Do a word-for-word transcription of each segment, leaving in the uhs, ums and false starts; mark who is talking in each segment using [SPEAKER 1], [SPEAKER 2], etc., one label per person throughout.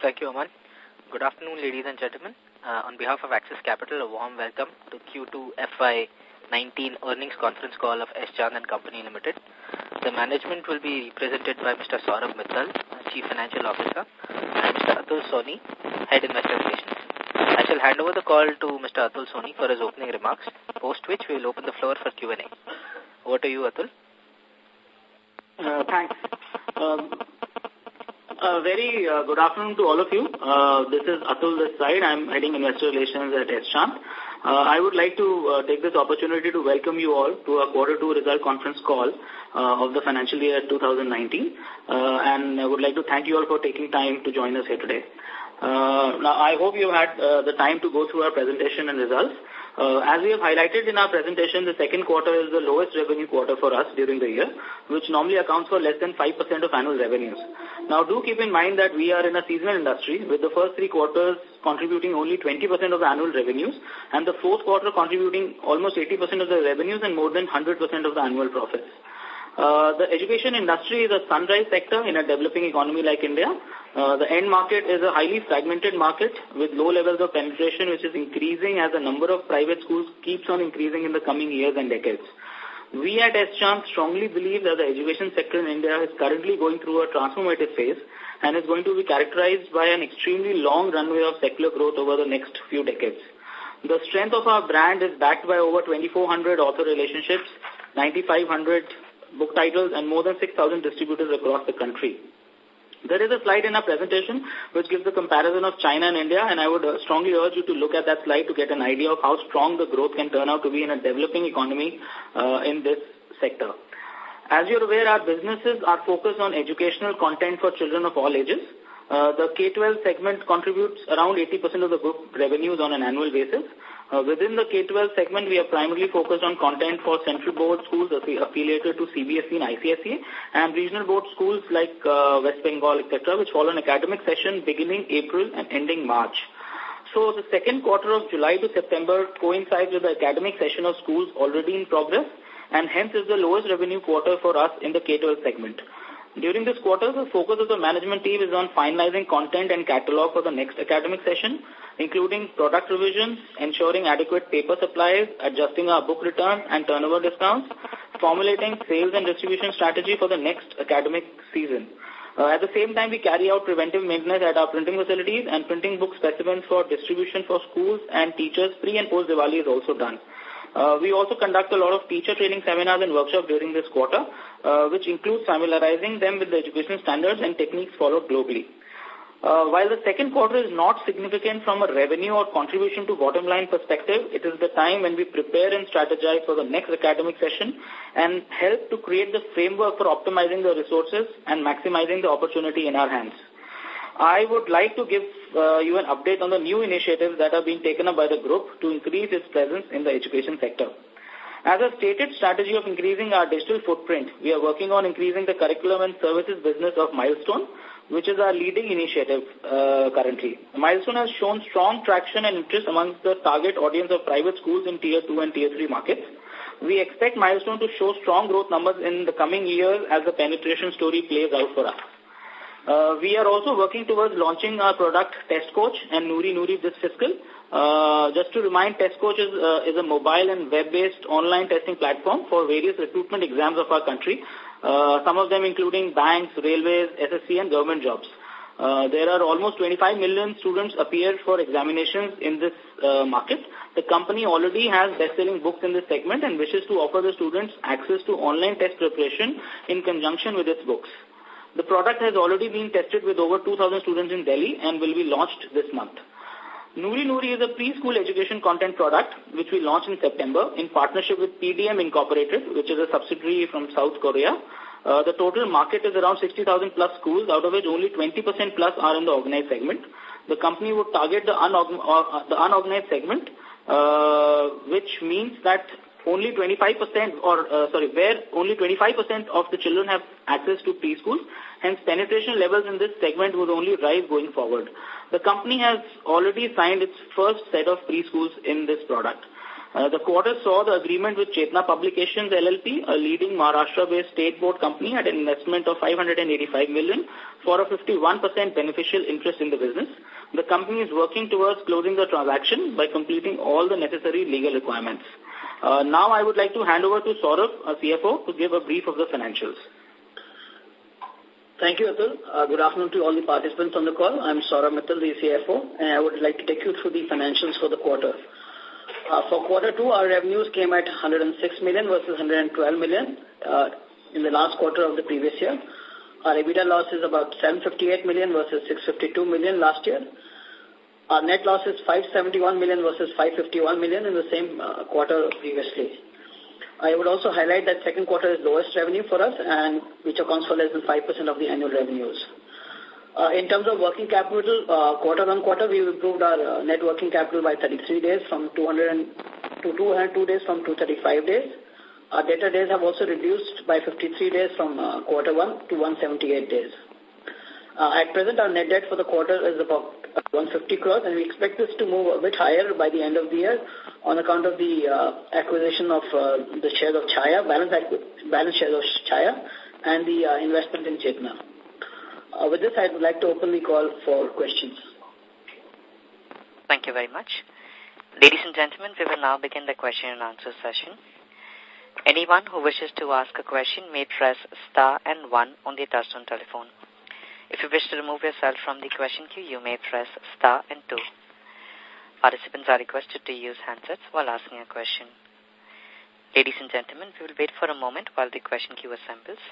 [SPEAKER 1] Thank you, Aman. Good afternoon, ladies and gentlemen. Uh, on behalf of Axis Capital, a warm welcome to Q two F Y nineteen earnings conference call of S. Chand and Company Limited. The management will be represented by Mister Saurabh Mittal, Chief Financial Officer, and Mister Atul Soni, Head Investor Relations. I shall hand over the call to Mister Atul Soni for his opening remarks, post which we will open the floor for Q and A. Over to you, Atul.
[SPEAKER 2] Uh, thanks. Um, A very uh, good afternoon to all of you. Uh, this is Atul this side. I'm heading Investor Relations at S. Chand. Uh, I would like to uh, take this opportunity to welcome you all to our quarter two result conference call uh, of the financial year two thousand nineteen. Uh, and I would like to thank you all for taking time to join us here today. Uh, now, I hope you had uh, the time to go through our presentation and results. Uh, as we have highlighted in our presentation, the second quarter is the lowest revenue quarter for us during the year, which normally accounts for less than five percent of annual revenues. Now, do keep in mind that we are in a seasonal industry, with the first three quarters contributing only twenty percent of the annual revenues, and the fourth quarter contributing almost eighty percent of the revenues and more than one hundred percent of the annual profits. Uh, the education industry is a sunrise sector in a developing economy like India. Uh, the end market is a highly fragmented market with low levels of penetration, which is increasing as the number of private schools keeps on increasing in the coming years and decades. We at S. Chand strongly believe that the education sector in India is currently going through a transformative phase and is going to be characterized by an extremely long runway of secular growth over the next few decades. The strength of our brand is backed by over twenty-four hundred author relationships, ninety-five hundred book titles, and more than six thousand distributors across the country. There is a slide in our presentation which gives the comparison of China and India, and I would uh, strongly urge you to look at that slide to get an idea of how strong the growth can turn out to be in a developing economy uh, in this sector. As you're aware, our businesses are focused on educational content for children of all ages. Uh, the K twelve segment contributes around eighty percent of the group revenues on an annual basis. Uh, within the K twelve segment, we are primarily focused on content for central board schools affiliated to C B S E and I C S E and regional board schools like uh, West Bengal, et cetera, which follow an academic session beginning April and ending March. So the second quarter of July to September coincides with the academic session of schools already in progress, and hence is the lowest revenue quarter for us in the K twelve segment. During this quarter, the focus of the management team is on finalizing content and catalog for the next academic session, including product revisions, ensuring adequate paper supplies, adjusting our book returns and turnover discounts, formulating sales and distribution strategy for the next academic season. Uh, at the same time, we carry out preventive maintenance at our printing facilities, and printing book specimens for distribution for schools and teachers pre and post Diwali is also done. Uh, we also conduct a lot of teacher training seminars and workshops during this quarter, uh, which includes familiarizing them with the education standards and techniques followed globally. Uh, while the second quarter is not significant from a revenue or contribution to bottom line perspective, it is the time when we prepare and strategize for the next academic session and help to create the framework for optimizing the resources and maximizing the opportunity in our hands. I would like to give uh, you an update on the new initiatives that are being taken up by the group to increase its presence in the education sector. As a stated strategy of increasing our digital footprint, we are working on increasing the curriculum and services business of Milestone, which is our leading initiative uh, currently. Milestone has shown strong traction and interest amongst the target audience of private schools in Tier two and Tier three markets. We expect Milestone to show strong growth numbers in the coming years as the penetration story plays out for us. Uh, we are also working towards launching our product Test Coach and Noori Noori this fiscal. Uh, just to remind, Test Coach is, uh, is a mobile and web-based online testing platform for various recruitment exams of our country, uh, some of them including banks, railways, S S C and government jobs. Uh, there are almost twenty-five million students appear for examinations in this uh, market. The company already has best-selling books in this segment and wishes to offer the students access to online test preparation in conjunction with its books. The product has already been tested with over two thousand students in Delhi and will be launched this month. Noori Noori is a preschool education content product which we launched in September in partnership with P D M Incorporated, which is a subsidiary from South Korea. Uh, the total market is around sixty thousand plus schools, out of which only twenty percent plus are in the organized segment. The company would target the, unorgan uh, the unorganized segment, uh, which means that only twenty-five percent or, uh, sorry, where only twenty-five percent of the children have access to preschools, hence penetration levels in this segment would only rise going forward. The company has already signed its first set of preschools in this product. Uh, the quarter saw the agreement with Chetna Publications L L P, a leading Maharashtra-based state board company, at an investment of five hundred eighty-five million dollars for a fifty-one percent beneficial interest in the business. The company is working towards closing the transaction by completing all the necessary legal requirements. Uh, now I would like to hand over to Saurabh, our C F O, to give a brief of the financials.
[SPEAKER 3] Thank you, Atul. Uh, good afternoon to all the participants on the call. I'm Saurabh Mittal, the C F O, and I would like to take you through the financials for the quarter. Uh, for quarter two, our revenues came at one hundred six million versus one hundred twelve million uh, in the last quarter of the previous year. Our EBITDA loss is about seven hundred fifty-eight million versus six hundred fifty-two million last year. Our net loss is five hundred seventy-one million versus five hundred fifty-one million in the same uh, quarter previously. I would also highlight that second quarter is lowest revenue for us, and which accounts for less than five percent of the annual revenues. Uh, in terms of working capital, uh, quarter on quarter, we improved our uh, net working capital by thirty-three days from two hundred to two hundred two days from two hundred thirty-five days. Our debtor days have also reduced by fifty-three days from uh, quarter one to one hundred seventy-eight days. Uh, at present, our net debt for the quarter is about one hundred fifty crores, and we expect this to move a bit higher by the end of the year on account of the uh, acquisition of uh, the shares of Chaya, balance, balance shares of Chaya, and the uh, investment in Chetna. Uh, with this, I would like to open the call for questions.
[SPEAKER 4] Thank you very much. Ladies and gentlemen, we will now begin the question and answer session. Anyone who wishes to ask a question may press star and one on the touchtone telephone. If you wish to remove yourself from the question queue, you may press star and two. Participants are requested to use handsets while asking a question. Ladies and gentlemen, we will wait for a moment while the question queue assembles.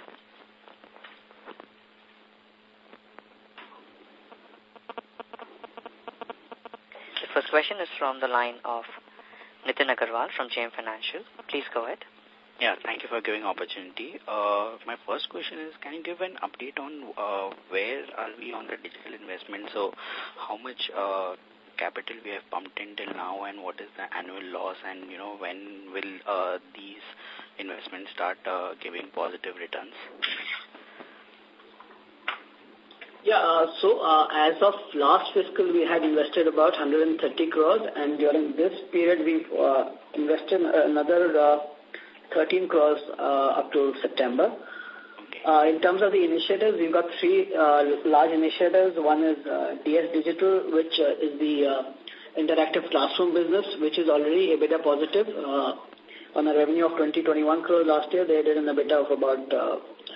[SPEAKER 4] The first question is from the line of Nitin Agarwal from J M Financial. Please go ahead.
[SPEAKER 5] Yeah, thank you for giving opportunity. Uh, my first question is, can you give an update on uh, where are we on the digital investment? So, how much uh, capital we have pumped in till now, and what is the annual loss, and you know when will uh, these investments start uh, giving positive returns?
[SPEAKER 3] Yeah, uh, so uh, as of last fiscal, we had invested about one hundred thirty crores, and during this period, we've uh, invested another uh, thirteen crores uh, up to September. Uh, in terms of the initiatives, we've got three uh, large initiatives. One is uh, D S Digital, which uh, is the uh, interactive classroom business, which is already EBITDA positive. Uh, on a revenue of twenty, twenty-one crores last year, they did an EBITDA of about, uh,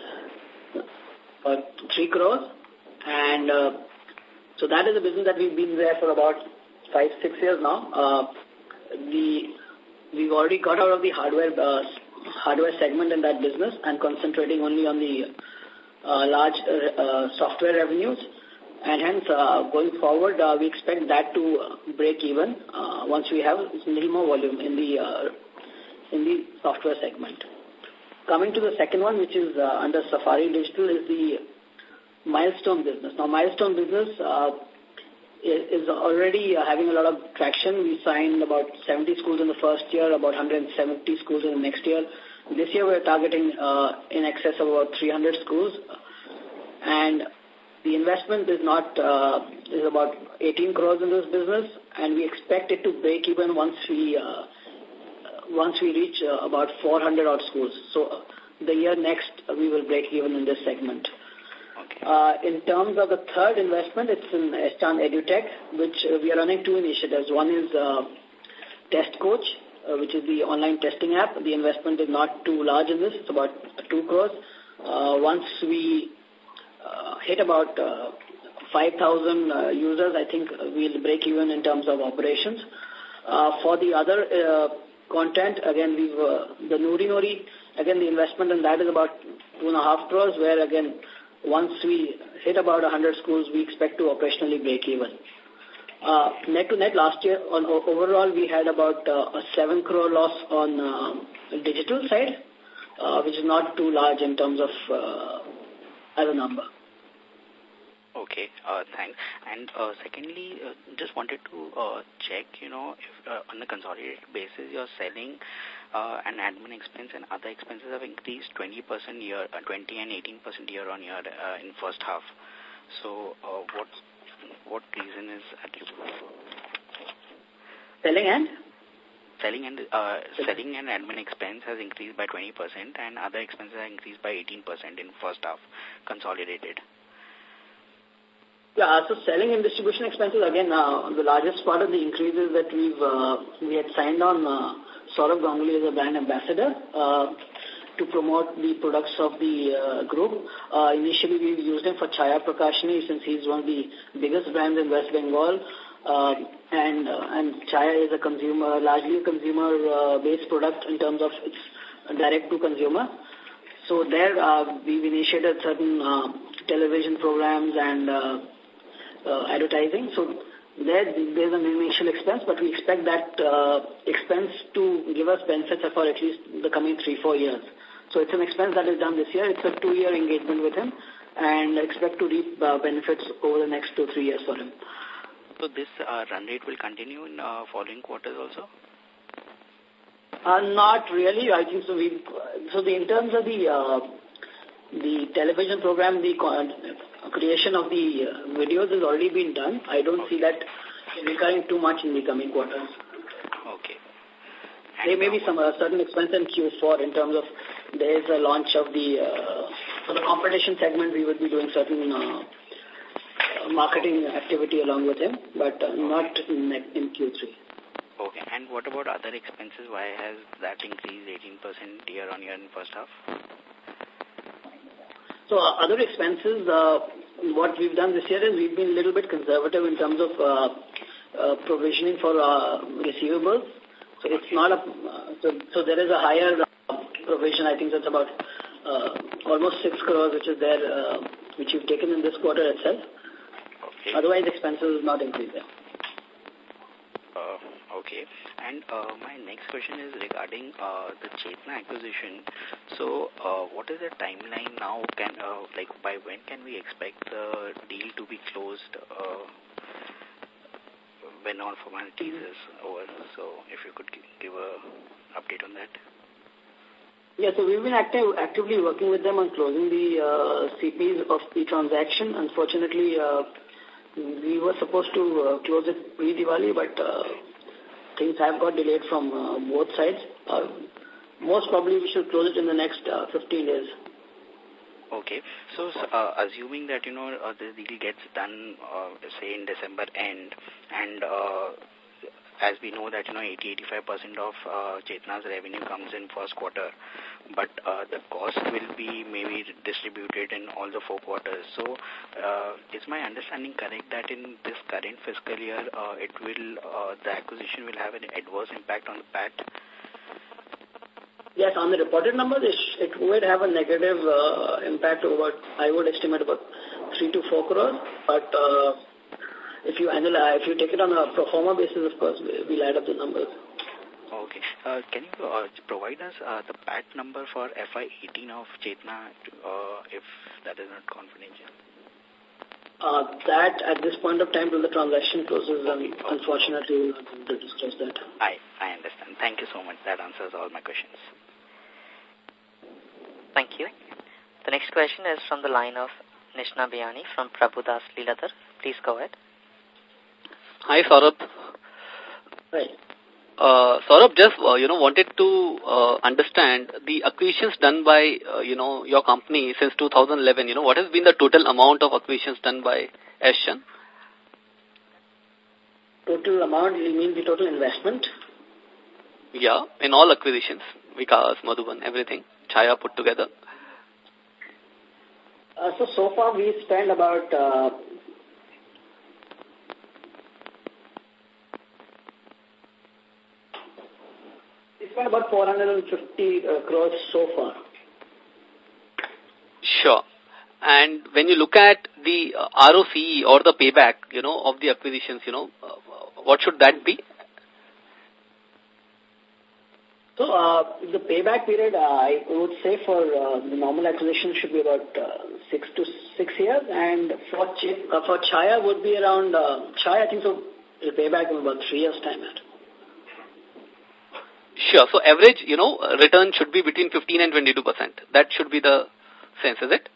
[SPEAKER 3] about three crores. And uh, so that is a business that we've been there for about five, six years now. Uh, the, we've already got out of the hardware uh, hardware segment in that business and concentrating only on the uh, large uh, uh, software revenues. And hence, uh, going forward, uh, we expect that to break even uh, once we have a little more volume in the uh, in the software segment. Coming to the second one, which is uh, under Safari Digital, is the Milestone business. Now, Milestone business uh, is, is already uh, having a lot of traction. We signed about seventy schools in the first year, about one hundred seventy schools in the next year. This year, we're targeting uh, in excess of about three hundred schools. And the investment is not uh, is about eighteen crores in this business, and we expect it to break even once we uh, once we reach uh, about four hundred odd schools. So, uh, the year next, uh, we will break even in this segment. Uh, in terms of the third investment, it's in S-Chan EduTech, which uh, we are running two initiatives. One is uh, Test Coach, uh, which is the online testing app. The investment is not too large in this. It's about two crores. Uh, once we uh, hit about uh, five thousand uh, users, I think we'll break even in terms of operations. Uh, for the other uh, content, again, we've, uh, the Nuri Nuri, again, the investment in that is about two and a half crores, where again, once we hit about one hundred schools, we expect to operationally break even. Uh, net to net, last year, on overall, we had about uh, a seven crore loss on uh, the digital side, uh, which is not too large in terms of uh, as a number.
[SPEAKER 5] Okay, uh, thanks. And uh, secondly, uh, just wanted to uh, check, you know, if uh, on a consolidated basis, you're selling uh, and admin expense and other expenses have increased twenty percent year, uh, twenty and eighteen percent year on year uh, in first half. So, uh, what what reason is attributable?
[SPEAKER 3] Selling and?
[SPEAKER 5] selling and uh, selling and admin expense has increased by twenty percent and other expenses have increased by eighteen percent in first half consolidated.
[SPEAKER 3] Yeah, so selling and distribution expenses, again, uh, the largest part of the increase is that we've, uh, we had signed on uh, Saurabh Ganguly as a brand ambassador uh, to promote the products of the uh, group. Uh, initially, we used him for Chaya Prakashini since he's one of the biggest brands in West Bengal. Uh, and uh, and Chaya is a consumer, largely a consumer-based uh, product in terms of its direct-to-consumer. So there, uh, we've initiated certain uh, television programs and uh, uh, advertising. So there, there's an initial expense, but we expect that uh, expense to give us benefits for at least the coming three, four years. So it's an expense that is done this year. It's a two-year engagement with him, and expect to reap uh, benefits over the next two, three years for him.
[SPEAKER 5] So this uh, run rate will continue in uh, following quarters also?
[SPEAKER 3] Uh, not really. I think so. We so the in terms of the uh, the television program, the uh, creation of the uh, videos has already been done. I don't okay. see that recurring too much in the coming quarters.
[SPEAKER 5] Okay. And
[SPEAKER 3] there may be some uh, certain expense in Q four in terms of there is a launch of the uh, for the competition segment. We would be doing certain uh, marketing activity along with him, but uh, not in, in Q three.
[SPEAKER 5] Okay, and what about other expenses? Why has that increased eighteen percent year on year in first half?
[SPEAKER 3] So uh, other expenses, uh, what we've done this year is we've been a little bit conservative in terms of uh, uh, provisioning for uh, receivables. So it's not a, uh, so, so there is a higher uh, provision. I think that's about uh, almost six crores, which is there, uh, which we've taken in this quarter itself.
[SPEAKER 5] Okay.
[SPEAKER 3] Otherwise, expenses will not increase there.
[SPEAKER 5] Uh, okay. And uh, my next question is regarding uh, the Chetna acquisition. So, uh, what is the timeline now? Can uh, like by when can we expect the deal to be closed? Uh, when all formalities is over. So, if you could give a update on that.
[SPEAKER 3] Yeah, so we've been active, actively working with them on closing the uh, C Ps of the transaction. Unfortunately, uh, we were supposed to uh, close it pre-Diwali, but uh, things have got delayed from uh, both sides. Uh, most probably we should close it in the next uh, fifteen days.
[SPEAKER 5] Okay. So, uh, assuming that, you know, uh, the deal gets done, uh, say, in December end, and uh, as we know that, you know, eighty to eighty-five percent of uh, Chetna's revenue comes in first quarter, but uh, the cost will be maybe distributed in all the four quarters. So, uh, is my understanding correct that in this current fiscal year, uh, it will, uh, the acquisition will have an adverse impact on the P A T?
[SPEAKER 3] Yes, on the reported numbers, it, it would have a negative uh, impact of about, I would estimate about three to four crores, but uh, if you analyze, if you take it on a pro forma basis, of course, we'll add up the numbers.
[SPEAKER 5] Okay. Uh, can you uh, provide us uh, the P A T number for F Y eighteen of Chetna, uh, if that is not confidential?
[SPEAKER 3] Uh, that, at this point of time, till the transaction closes, okay. um, okay. unfortunately, we will not be able to discuss that.
[SPEAKER 5] I, I understand. Thank you so much. That answers all my questions.
[SPEAKER 4] Thank you. The next question is from the line of Nishna Biyani from Prabhudas Lilladher. Please go ahead.
[SPEAKER 6] Hi, Saurabh.
[SPEAKER 3] Hi.
[SPEAKER 6] Uh, Saurabh, just, uh, you know, wanted to uh, understand the acquisitions done by, uh, you know, your company since two thousand eleven. You know, what has been the total amount of acquisitions done by Eschan?
[SPEAKER 3] Total amount, you mean the total investment?
[SPEAKER 6] Yeah, in all acquisitions, Vikas, Madhuban, everything, Chaya put together.
[SPEAKER 3] Uh, so, so far we spent about... Uh, we spent about four hundred fifty uh, crores so far.
[SPEAKER 6] Sure. And when you look at the uh, R O C E or the payback, you know, of the acquisitions, you know, uh, what should that be?
[SPEAKER 3] So, uh, the payback period, uh, I would say for uh, the normal acquisition should be about uh, six to six years, and for Ch uh, for Chaya would be around, uh, Chaya I think so, the payback in about three years' time. At.
[SPEAKER 6] Sure. So, average, you know, return should be between fifteen and twenty-two percent. That should be the sense, is it?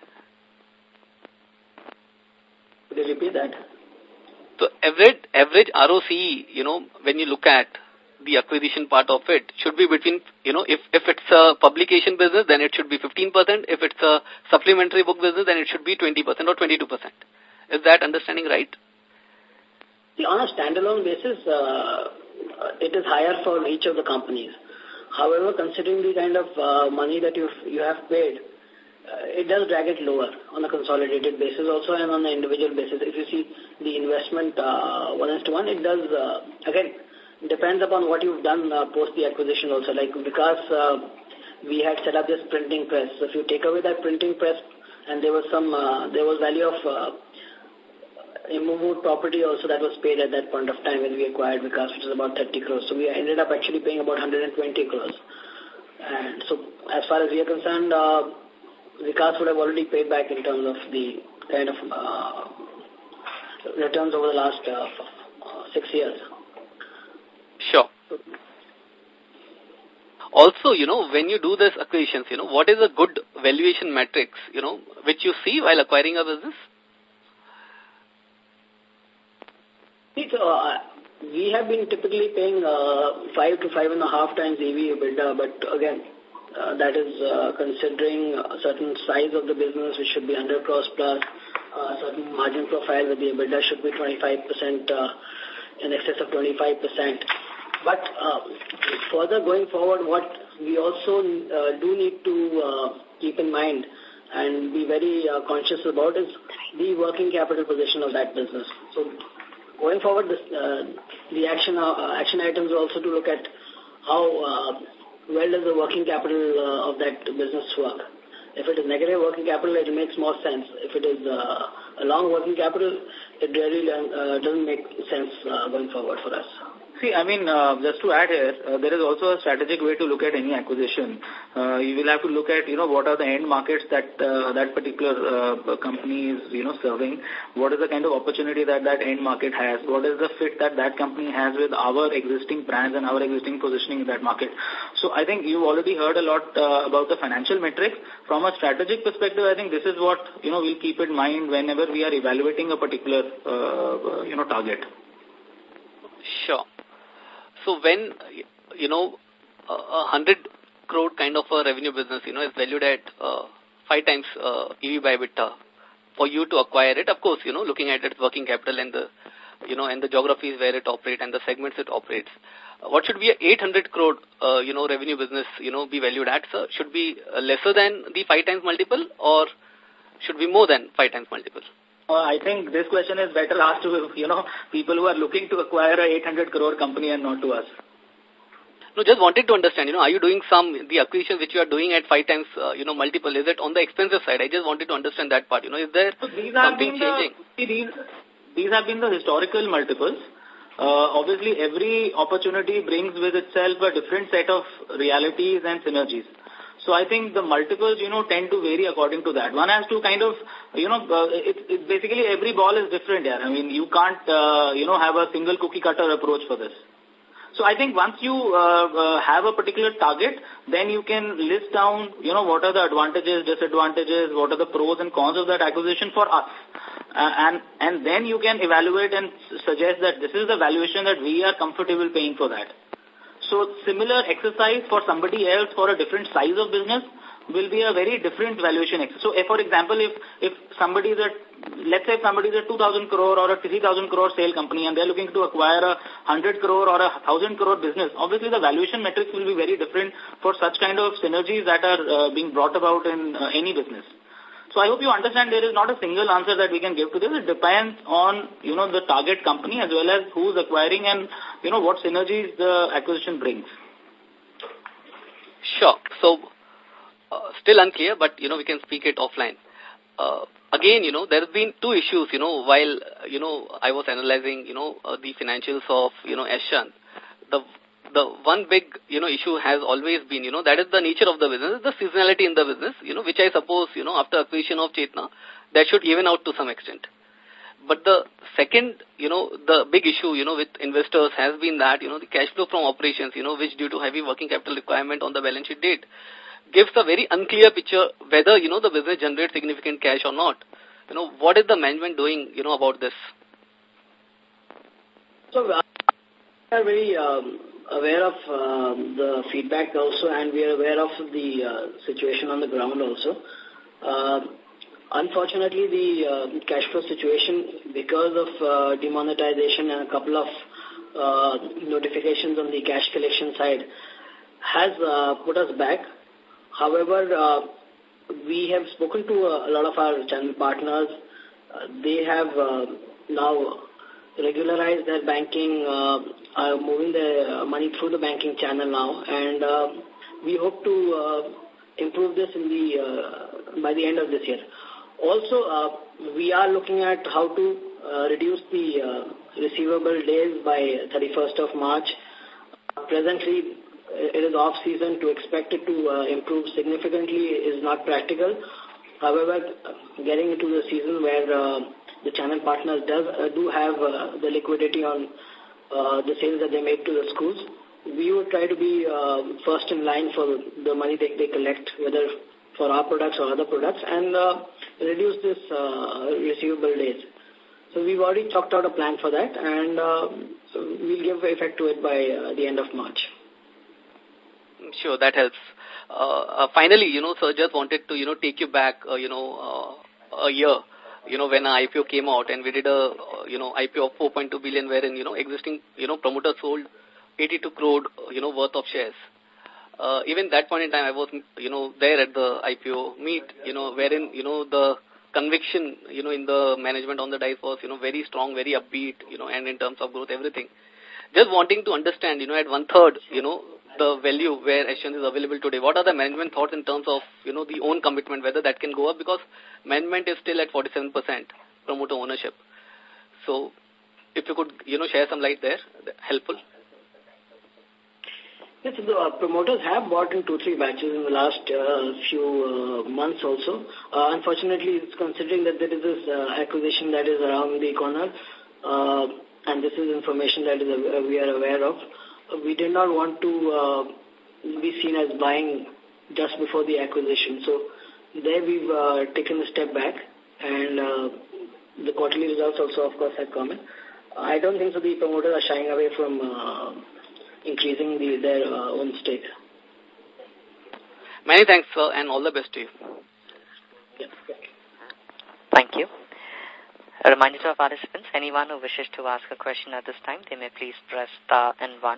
[SPEAKER 3] Could you repeat that?
[SPEAKER 6] So, average, average R O C E, you know, when you look at the acquisition part of it should be between, you know, if, if it's a publication business, then it should be fifteen percent. If it's a supplementary book business, then it should be twenty percent or twenty-two percent. Is that understanding right?
[SPEAKER 3] See, on a standalone basis, uh, it is higher for each of the companies. However, considering the kind of uh, money that you you have paid, uh, it does drag it lower on a consolidated basis also and on an individual basis. If you see the investment uh, one is to one, it does, uh, again, depends upon what you've done uh, post the acquisition also. Like because uh, we had set up this printing press. So if you take away that printing press and there was some, uh, there was value of uh, immovable property also that was paid at that point of time when we acquired Vikas, which is about thirty crores. So we ended up actually paying about one hundred twenty crores. And so as far as we are concerned, uh, Vikas would have already paid back in terms of the kind of uh, returns over the last uh, six years.
[SPEAKER 6] Sure. Also, you know, when you do this acquisitions, you know, what is a good valuation metrics, you know, which you see while acquiring a business?
[SPEAKER 3] See, so, uh, we have been typically paying uh, five to five and a half times E V EBITDA, but again, uh, that is uh, considering a certain size of the business, which should be one hundred crores plus, uh, certain margin profile where the EBITDA should be twenty-five percent, uh, in excess of twenty-five percent. But uh, further going forward, what we also uh, do need to uh, keep in mind and be very uh, conscious about is the working capital position of that business. So going forward, this, uh, the action uh, action items are also to look at how uh, well does the working capital uh, of that business work. If it is negative working capital, it makes more sense. If it is uh, a long working capital, it really uh, doesn't make sense uh, going forward for us.
[SPEAKER 2] See, I mean, uh, just to add here, uh, there is also a strategic way to look at any acquisition. Uh, you will have to look at, you know, what are the end markets that uh, that particular uh, company is, you know, serving. What is the kind of opportunity that that end market has? What is the fit that that company has with our existing brands and our existing positioning in that market? So I think you've already heard a lot uh, about the financial metrics. From a strategic perspective, I think this is what, you know, we'll keep in mind whenever we are evaluating a particular, uh, you know, target.
[SPEAKER 6] Sure. So when, you know, a hundred crore kind of a revenue business, you know, is valued at uh, five times uh, E V by EBITDA, for you to acquire it, of course, you know, looking at its working capital and the, you know, and the geographies where it operates and the segments it operates, uh, what should be a eight hundred crore, uh, you know, revenue business, you know, be valued at, sir? Should be uh, lesser than the five times multiple or should be more than five times multiple?
[SPEAKER 2] Uh, I think this question is better asked to, you know, people who are looking to acquire a eight hundred crore company and not to us.
[SPEAKER 6] No, just wanted to understand, you know, are you doing some, the acquisitions which you are doing at five times, uh, you know, multiple, is it on the expensive side? I just wanted to understand that part, you know, is there
[SPEAKER 2] so these
[SPEAKER 6] something
[SPEAKER 2] have
[SPEAKER 6] changing?
[SPEAKER 2] The, these, these have been the historical multiples. Uh, obviously, every opportunity brings with itself a different set of realities and synergies. So I think the multiples, you know, tend to vary according to that. One has to kind of, you know, uh, it, it basically every ball is different here. I mean, you can't, uh, you know, have a single cookie cutter approach for this. So I think once you uh, uh, have a particular target, then you can list down, you know, what are the advantages, disadvantages, what are the pros and cons of that acquisition for us. Uh, and, and then you can evaluate and suggest that this is the valuation that we are comfortable paying for that. So similar exercise for somebody else for a different size of business will be a very different valuation exercise. So if, for example, if, if somebody is a, let's say if somebody is a two thousand crore or a three thousand crore sale company and they're looking to acquire a one hundred crore or a one thousand crore business, obviously the valuation metrics will be very different for such kind of synergies that are uh, being brought about in uh, any business. So I hope you understand there is not a single answer that we can give to this. It depends on, you know, the target company as well as who's acquiring and, you know, what synergies the acquisition brings.
[SPEAKER 6] Sure. So, uh, still unclear, but, you know, we can speak it offline. Uh, again, you know, there have been two issues, you know, while, uh, you know, I was analyzing, you know, uh, the financials of, you know, Eschan. The The one big, you know, issue has always been, you know, that is the nature of the business, the seasonality in the business, you know, which I suppose, you know, after acquisition of Chetna, that should even out to some extent. But the second, you know, the big issue, you know, with investors has been that, you know, the cash flow from operations, you know, which due to heavy working capital requirement on the balance sheet date, gives a very unclear picture whether, you know, the business generates significant cash or not. You know, what is the management doing, you know, about this?
[SPEAKER 3] So, we are very um, aware of uh, the feedback also, and we are aware of the uh, situation on the ground also. Uh, unfortunately, the uh, cash flow situation, because of uh, demonetization and a couple of uh, notifications on the cash collection side, has uh, put us back. However, uh, we have spoken to a, a lot of our channel partners. Uh, they have uh, now regularized their banking, uh, are moving their money through the banking channel now, and uh, we hope to uh, improve this in the uh, by the end of this year. Also, uh, we are looking at how to uh, reduce the uh, receivable days by thirty-first of March. Uh, presently, it is off season. To expect it to uh, improve significantly is not practical. However, getting into the season where uh, the channel partners does uh, do have uh, the liquidity on uh, the sales that they make to the schools, we would try to be uh, first in line for the money they, they collect, whether for our products or other products, and uh, reduce this uh, receivable days. So we've already chalked out a plan for that, and uh, we'll give effect to it by uh, the end of March.
[SPEAKER 6] Sure, that helps. Uh, uh, finally, you know, sir, just wanted to, you know, take you back, uh, you know, uh, a year, you know, when our I P O came out, and we did a, uh, you know, I P O of four point two billion, wherein, you know, existing, you know, promoters sold eighty-two crore, you know, worth of shares. Uh, even that point in time, I was, you know, there at the I P O meet, you know, wherein, you know, the conviction, you know, in the management on the dice was, you know, very strong, very upbeat, you know, and in terms of growth, everything. Just wanting to understand, you know, at one third, you know, the value where Ascent is available today, what are the management thoughts in terms of, you know, the own commitment, whether that can go up, because management is still at forty-seven percent promoter ownership. So, if you could, you know, share some light there, helpful.
[SPEAKER 3] Yes, the uh, promoters have bought in two, three batches in the last uh, few uh, months also. Uh, unfortunately, it's considering that there is this uh, acquisition that is around the corner, uh, and this is information that is uh, we are aware of. Uh, we did not want to uh, be seen as buying just before the acquisition. So there we've uh, taken a step back, and uh, the quarterly results also, of course, have come in. I don't think so the promoters are shying away from uh, increasing the, their uh, own stake.
[SPEAKER 6] Many thanks, sir, and all the best to you.
[SPEAKER 3] Yeah.
[SPEAKER 4] Thank you. A reminder to our participants, anyone who wishes to ask a question at this time, they may please press star and one.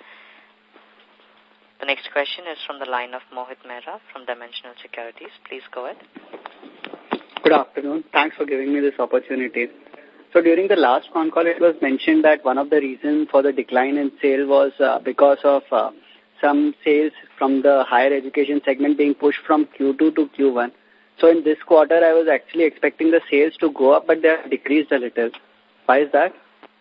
[SPEAKER 4] The next question is from the line of Mohit Mehra from Dimensional Securities. Please go ahead.
[SPEAKER 7] Good afternoon. Thanks for giving me this opportunity. So during the last con call, it was mentioned that one of the reasons for the decline in sale was uh, because of uh, some sales from the higher education segment being pushed from Q two to Q one. So in this quarter, I was actually expecting the sales to go up, but they have decreased a little. Why is that?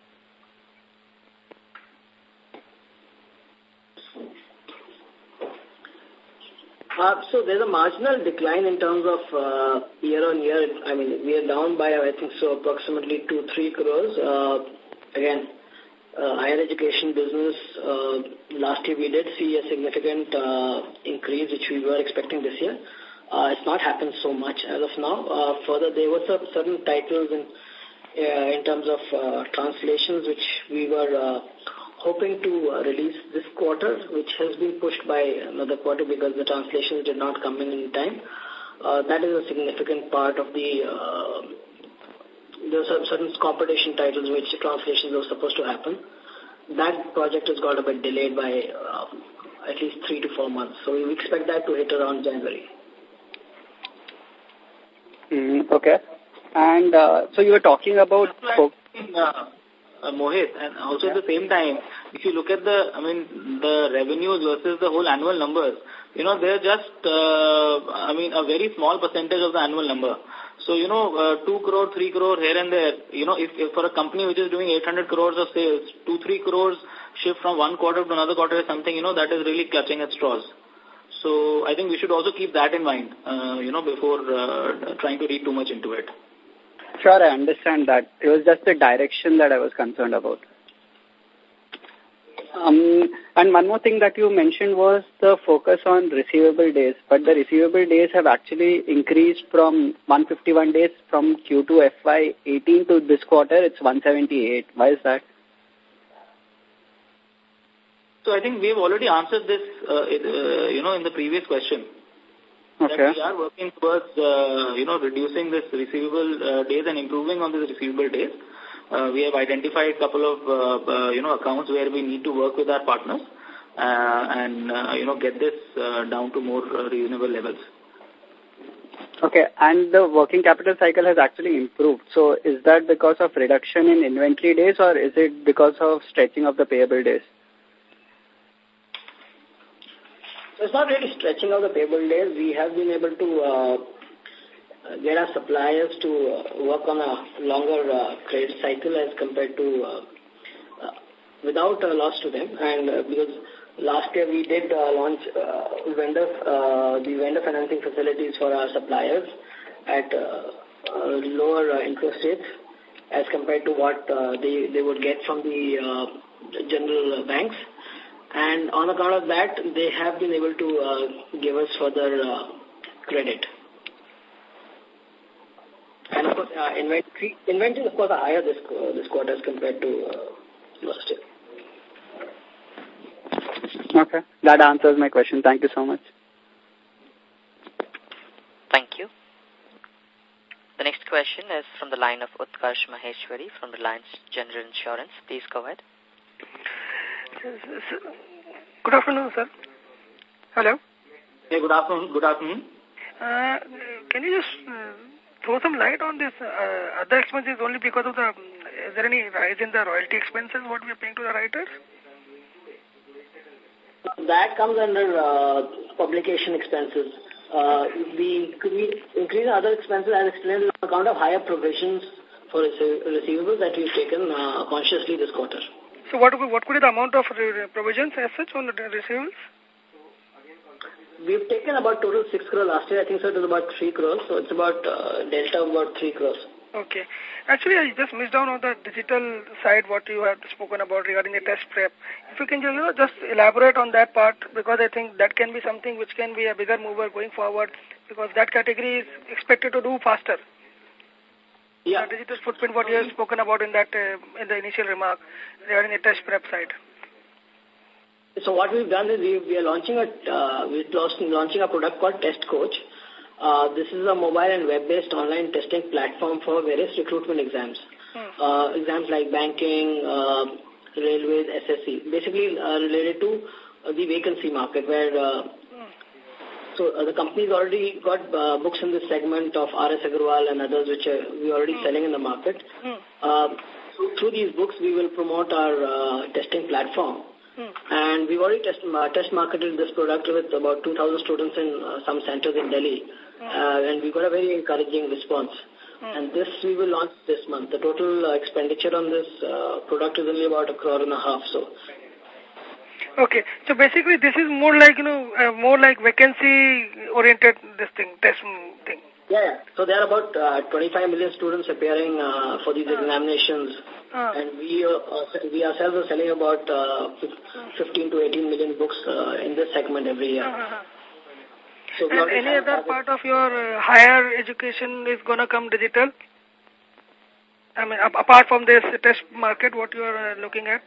[SPEAKER 3] Uh, so there's a marginal decline in terms of uh, year on year. I mean, we are down by, I think so, approximately two, three crores. Uh, again, uh, higher education business, uh, last year we did see a significant uh, increase, which we were expecting this year. Uh, it's not happened so much as of now. Uh, further, there were some certain titles in, uh, in terms of uh, translations, which we were uh, hoping to uh, release this quarter, which has been pushed by another quarter because the translations did not come in in time. Uh, that is a significant part of the, uh, there are certain competition titles which translations were supposed to happen. That project has got a bit delayed by uh, at least three to four months. So we expect that to hit around January.
[SPEAKER 7] Mm, okay. And uh, so you were talking about...
[SPEAKER 2] Uh, Uh, Mohit, and also yeah. At the same time, if you look at the, I mean, the revenues versus the whole annual numbers, you know, they're just, uh, I mean, a very small percentage of the annual number. So, you know, uh, two crore, three crore here and there, you know, if, if for a company which is doing eight hundred crores of sales, two, three crores shift from one quarter to another quarter is something, you know, that is really clutching at straws. So I think we should also keep that in mind, uh, you know, before uh, trying to read too much into it.
[SPEAKER 7] Sure, I understand that. It was just the direction that I was concerned about. Um, and one more thing that you mentioned was the focus on receivable days. But the receivable days have actually increased from one hundred fifty-one days from Q two F Y eighteen to this quarter. It's one hundred seventy-eight. Why is that?
[SPEAKER 2] So I think we have already answered this, uh, uh, you know, in the previous question.
[SPEAKER 7] Okay.
[SPEAKER 2] That we are working towards, uh, you know, reducing this receivable uh, days and improving on this receivable days. Uh, we have identified a couple of, uh, uh, you know, accounts where we need to work with our partners uh, and, uh, you know, get this uh, down to more uh, reasonable levels.
[SPEAKER 7] Okay, and the working capital cycle has actually improved. So is that because of reduction in inventory days or is it because of stretching of the payable days?
[SPEAKER 3] So it's not really stretching of the payable days. We have been able to uh, get our suppliers to uh, work on a longer uh, credit cycle as compared to uh, uh, without a loss to them. And uh, because last year we did uh, launch uh, vendor uh, the vendor financing facilities for our suppliers at uh, uh, lower uh, interest rates as compared to what uh, they they would get from the uh, general banks. And on account of that, they have been able to uh, give us further uh, credit. And of course, uh, inventory, inventory of course are higher this uh, this quarter as compared to uh, last year.
[SPEAKER 7] Okay, that answers my question. Thank you so much.
[SPEAKER 4] Thank you. The next question is from the line of Utkarsh Maheshwari from Reliance General Insurance. Please go ahead.
[SPEAKER 8] Good afternoon, sir. Hello.
[SPEAKER 2] Hey, good afternoon. Good afternoon.
[SPEAKER 8] Uh, can you just uh, throw some light on this uh, other expenses only because of the, um, is there any rise in the royalty expenses, what we are paying to the writers?
[SPEAKER 3] That comes under uh, publication expenses. Uh, the we increase other expenses as explained on account of higher provisions for receivables that we've taken uh, consciously this quarter.
[SPEAKER 8] So what what could be the amount of provisions as such on the receivables?
[SPEAKER 3] We've taken about total six crore last year. I think so it was about three crores. So it's about uh, delta of about three crores.
[SPEAKER 8] Okay. Actually, I just missed down on the digital side what you had spoken about regarding the test prep. If you can just, you know, just elaborate on that part, because I think that can be something which can be a bigger mover going forward, because that category is expected to do faster.
[SPEAKER 3] Yeah.
[SPEAKER 8] The digital footprint, what you have spoken about in that uh, in the initial remark regarding the test prep side.
[SPEAKER 3] So what we've done is we, we are launching a uh, we're launching a product called Test Coach. Uh, this is a mobile and web-based online testing platform for various recruitment exams. Hmm. Uh, exams like banking, uh, railways, S S C, basically uh, related to uh, the vacancy market where uh, hmm. so uh, the company's already got uh, books in this segment of R S Agarwal and others which are, we're already hmm. selling in the market. Hmm. Uh, so through these books, we will promote our uh, testing platform. Hmm. And we've already test, uh, test marketed this product with about two thousand students in uh, some centers in Delhi. Hmm. Uh, and we got a very encouraging response. Hmm. And this we will launch this month. The total uh, expenditure on this uh, product is only about a crore and a half. So.
[SPEAKER 8] Okay. So basically this is more like, you know, uh, more like vacancy-oriented this thing, test thing.
[SPEAKER 3] Yeah, yeah. So there are about uh, twenty-five million students appearing uh, for these uh. examinations. Uh. And we uh, we ourselves are selling about uh, fifteen to eighteen million books uh, in this segment every year. Uh-huh.
[SPEAKER 8] So and any other part of your uh, higher education is going to come digital? I mean, apart from this test market, what you are uh, looking at?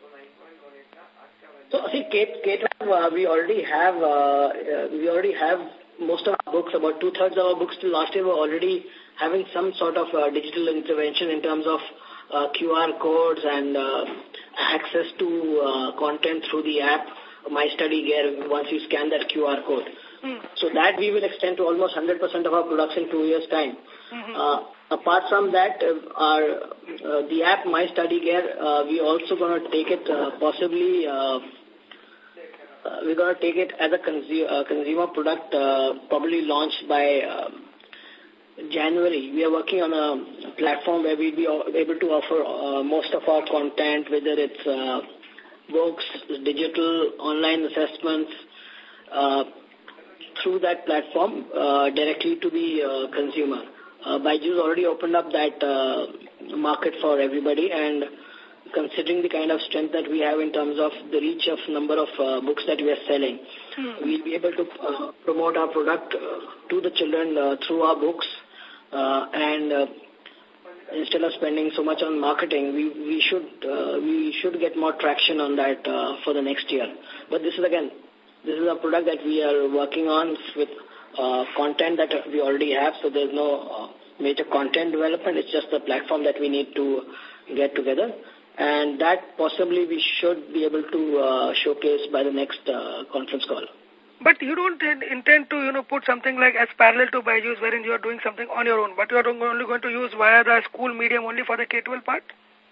[SPEAKER 3] So, see, K twelve, uh, we already have, uh, uh, we already have most of our books, about two-thirds of our books till last year were already having some sort of uh, digital intervention in terms of uh, Q R codes and uh, access to uh, content through the app, My Study Gear, once you scan that Q R code. Mm. So that we will extend to almost one hundred percent of our production in two years' time. Mm-hmm. uh, apart from that, uh, our uh, the app My Study Gear, uh, we also going to take it uh, possibly, uh, uh, we're going to take it as a consu uh, consumer product, uh, probably launched by uh, January. We are working on a platform where we'll be able to offer uh, most of our content, whether it's uh, books, digital, online assessments, uh, through that platform uh, directly to the uh, consumer. Uh, Byju's already opened up that uh, market for everybody, and considering the kind of strength that we have in terms of the reach of number of uh, books that we are selling, hmm. we'll be able to uh, promote our product uh, to the children uh, through our books, uh, and uh, instead of spending so much on marketing, we, we should uh, we should get more traction on that uh, for the next year. But this is again, this is a product that we are working on with uh, content that we already have, so there's no uh, major content development. It's just the platform that we need to get together. And that possibly we should be able to uh, showcase by the next uh, conference call.
[SPEAKER 8] But you don't intend to, you know, put something like as parallel to Byju's, wherein you are doing something on your own, but you are only going to use via the school medium only for the K twelve part?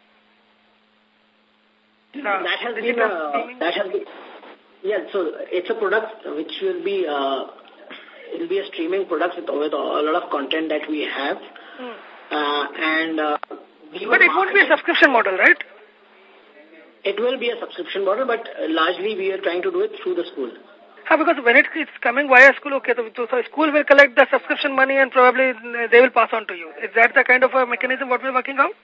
[SPEAKER 3] Uh, that has been, uh, that has been, yeah, so it's a product which will be, uh, it will be a streaming product with, with a lot of content that we have. Hmm. Uh, and, uh, we
[SPEAKER 8] But it won't be a subscription model, right?
[SPEAKER 3] It will be a subscription model, but largely we are trying to do it through the school.
[SPEAKER 8] Ah, because when it's coming via school, okay, so, so school will collect the subscription money and probably they will pass on to you. Is that the kind of a mechanism what we're working out?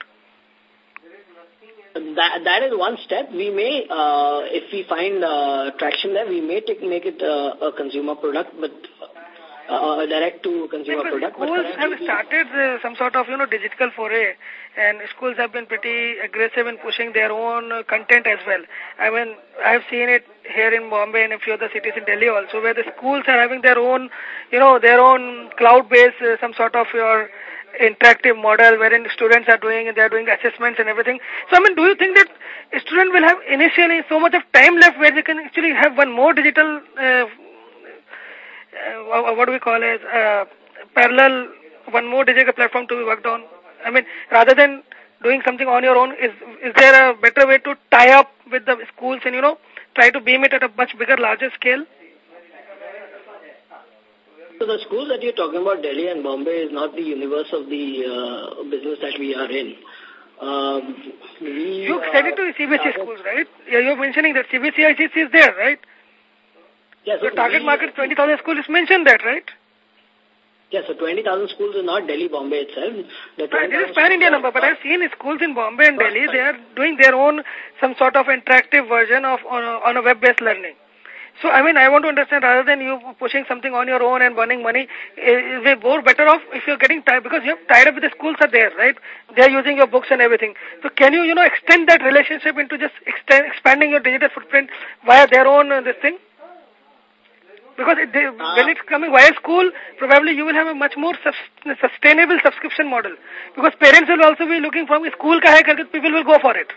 [SPEAKER 3] That, that is one step. We may, uh, if we find uh, traction there, we may take, make it uh, a consumer product, but uh, a direct-to-consumer
[SPEAKER 8] yeah,
[SPEAKER 3] product.
[SPEAKER 8] Schools
[SPEAKER 3] but
[SPEAKER 8] have started uh, some sort of, you know, digital foray, and schools have been pretty aggressive in pushing their own uh, content as well. I mean, I have seen it here in Bombay and a few other cities in Delhi also, where the schools are having their own, you know, their own cloud-based, uh, some sort of your interactive model wherein students are doing, they are doing assessments and everything. So, I mean, do you think that a student will have initially so much of time left where they can actually have one more digital, uh, uh, what do we call it, uh, parallel, one more digital platform to be worked on? I mean, rather than doing something on your own, is is there a better way to tie up with the schools and, you know, try to beam it at a much bigger, larger scale?
[SPEAKER 3] So the schools that you're talking about, Delhi and Bombay, is not the universe of the uh, business that we are in. Um, we,
[SPEAKER 8] you said it to C B S E schools, right? Yeah, you're mentioning that C B S E I C C is there, right?
[SPEAKER 3] Yes.
[SPEAKER 8] The target we, market, twenty thousand schools, is mentioned that, right?
[SPEAKER 3] Yes, so twenty thousand schools is not Delhi, Bombay itself.
[SPEAKER 8] The right, this is pan-India number, but I've seen schools in Bombay and Delhi, they are doing their own, some sort of interactive version of on a, on a web-based learning. So, I mean, I want to understand, rather than you pushing something on your own and burning money, is it more better off if you're getting tied, because you have tied up with the schools are there, right? They're using your books and everything. So, can you, you know, extend that relationship into just extend, expanding your digital footprint via their own, uh, this thing? Because it, they, uh, when it's coming via school, probably you will have a much more sus sustainable subscription model. Because parents will also be looking for school ka hai karke, people will go for it.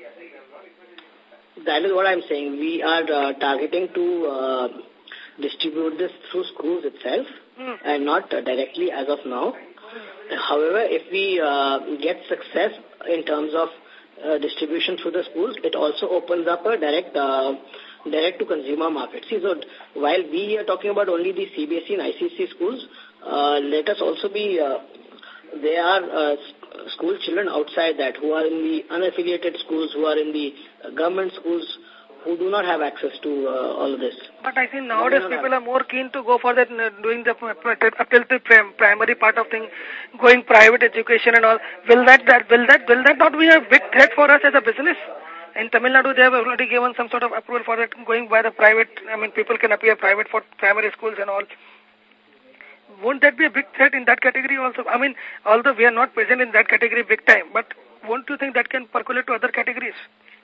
[SPEAKER 3] That is what I'm saying. We are uh, targeting to uh, distribute this through schools itself mm. and not uh, directly as of now. However, if we uh, get success in terms of uh, distribution through the schools, it also opens up a direct uh, direct to consumer market. See, so while we are talking about only the C B S E and I C S E schools, uh, let us also be, uh, there are uh, school children outside that who are in the unaffiliated schools, who are in the uh, government schools, who do not have access to uh, all of this.
[SPEAKER 8] But I think nowadays people are more keen to go for that, uh, doing the appeal to prim primary part of thing, going private education and all. Will that, that, will that, will that not be a big threat for us as a business? In Tamil Nadu, they have already given some sort of approval for that, going by the private, I mean, people can appear private for primary schools and all. Won't that be a big threat in that category also? I mean, although we are not present in that category big time, but won't you think that can percolate to other categories?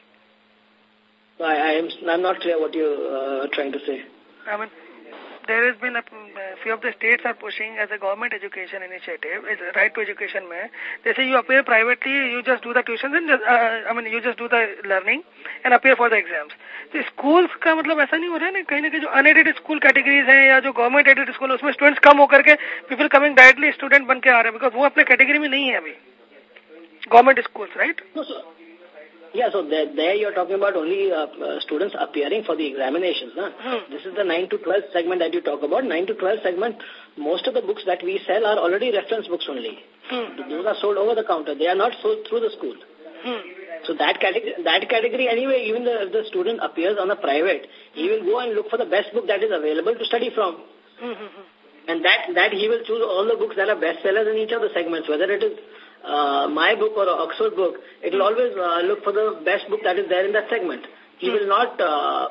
[SPEAKER 3] I, I am, I'm not clear what you're uh, trying to say.
[SPEAKER 8] I mean, there has been a, a few of the states are pushing as a government education initiative, is right to education mein. They say you appear privately, you just do the tuitions and just, uh, I mean, you just do the learning and appear for the exams. So schools का मतलब ऐसा नहीं हो रहा है ना, कहीं ना कहीं जो unaided school categories हैं या जो government aided school, उसमें students कम होकर के people coming directly student बन के आ रहे हैं, because वो अपने category में नहीं है अभी. Government schools, right?
[SPEAKER 3] No, so, yeah, so there, there you're talking about only uh, uh, students appearing for the examinations. Huh? Hmm. This is the nine to twelve segment that you talk about. nine to twelve segment, most of the books that we sell are already reference books only. Hmm. Those are sold over the counter. They are not sold through the school. Hmm. So that category, that category anyway, even the, if the student appears on a private, he will go and look for the best book that is available to study from. Hmm. And that, that he will choose all the books that are bestsellers in each of the segments, whether it is Uh, my book or Oxford book, it will always uh, look for the best book that is there in that segment. He will not uh,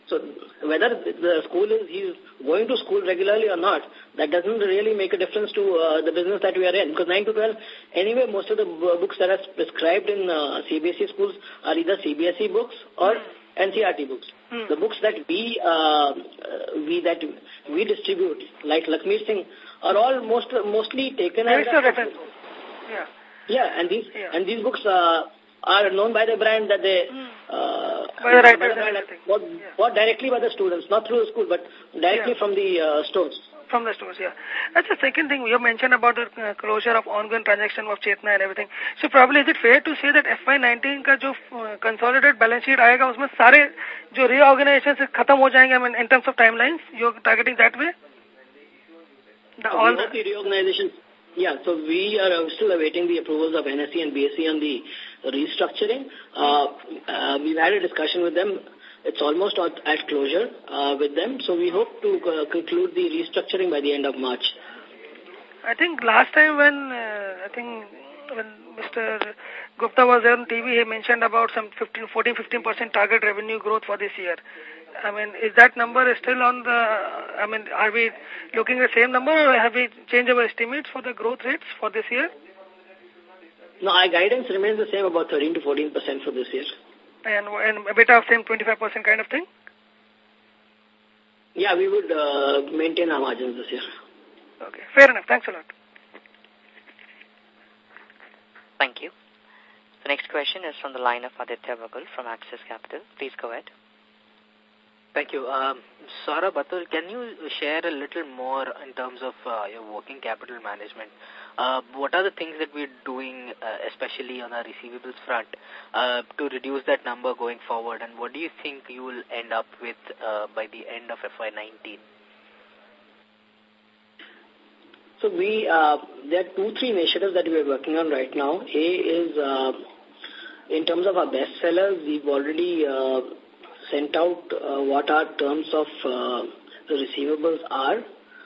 [SPEAKER 3] So whether the school is, he's going to school regularly or not, that doesn't really make a difference to uh, the business that we are in. Because nine to twelve, anyway, most of the books that are prescribed in uh, C B S E schools are either C B S E books or N C R T books. Hmm. The books that we uh, we that we distribute, like Lakshmi Singh, are all most mostly taken as
[SPEAKER 8] a reference. Yeah.
[SPEAKER 3] Yeah, and these
[SPEAKER 8] yeah.
[SPEAKER 3] and these books uh, are known by the brand that they
[SPEAKER 8] hmm.
[SPEAKER 3] uh,
[SPEAKER 8] by the writers,
[SPEAKER 3] bought, yeah. bought directly by the students, not through the school, but directly
[SPEAKER 8] yeah.
[SPEAKER 3] from the uh, stores.
[SPEAKER 8] From the stores, yeah. That's the second thing. You mentioned about the uh, closure of ongoing transaction of Chetna and everything. So probably is it fair to say that F Y nineteen का जो uh, consolidated balance sheet आएगा उसमें सारे जो reorganization से खत्म हो जाएंगे, I mean, in terms of timelines, you're targeting that way?
[SPEAKER 3] The, so all the, the reorganization, yeah, so we are still awaiting the approvals of N S E and B S E on the restructuring. Uh, uh, we've had a discussion with them. It's almost at, at closure uh, with them. So we hope to uh, conclude the restructuring by the end of March.
[SPEAKER 8] I think last time when, uh, I think when Mister Gupta was there on T V, he mentioned about some fifteen, fourteen, fifteen percent target revenue growth for this year. I mean, is that number still on the, I mean, are we looking at the same number or have we changed our estimates for the growth rates for this year?
[SPEAKER 3] No, our guidance remains the same, about thirteen to fourteen percent for this year.
[SPEAKER 8] And, and a bit of same twenty-five percent kind of thing?
[SPEAKER 3] Yeah, we would uh, maintain our margins this year.
[SPEAKER 8] Okay, fair enough. Thanks a lot.
[SPEAKER 4] Thank you. The next question is from the line of Aditya Bagul from Axis Capital. Please go ahead.
[SPEAKER 1] Thank you. Um, Saurabh, Atul, can you share a little more in terms of uh, your working capital management? Uh, what are the things that we're doing, uh, especially on our receivables front, uh, to reduce that number going forward? And what do you think you will end up with uh, by the end of F Y nineteen?
[SPEAKER 3] So we, uh, there are two, three initiatives that we are working on right now. A is, uh, in terms of our best sellers, we've already uh, sent out uh, what our terms of uh, the receivables are,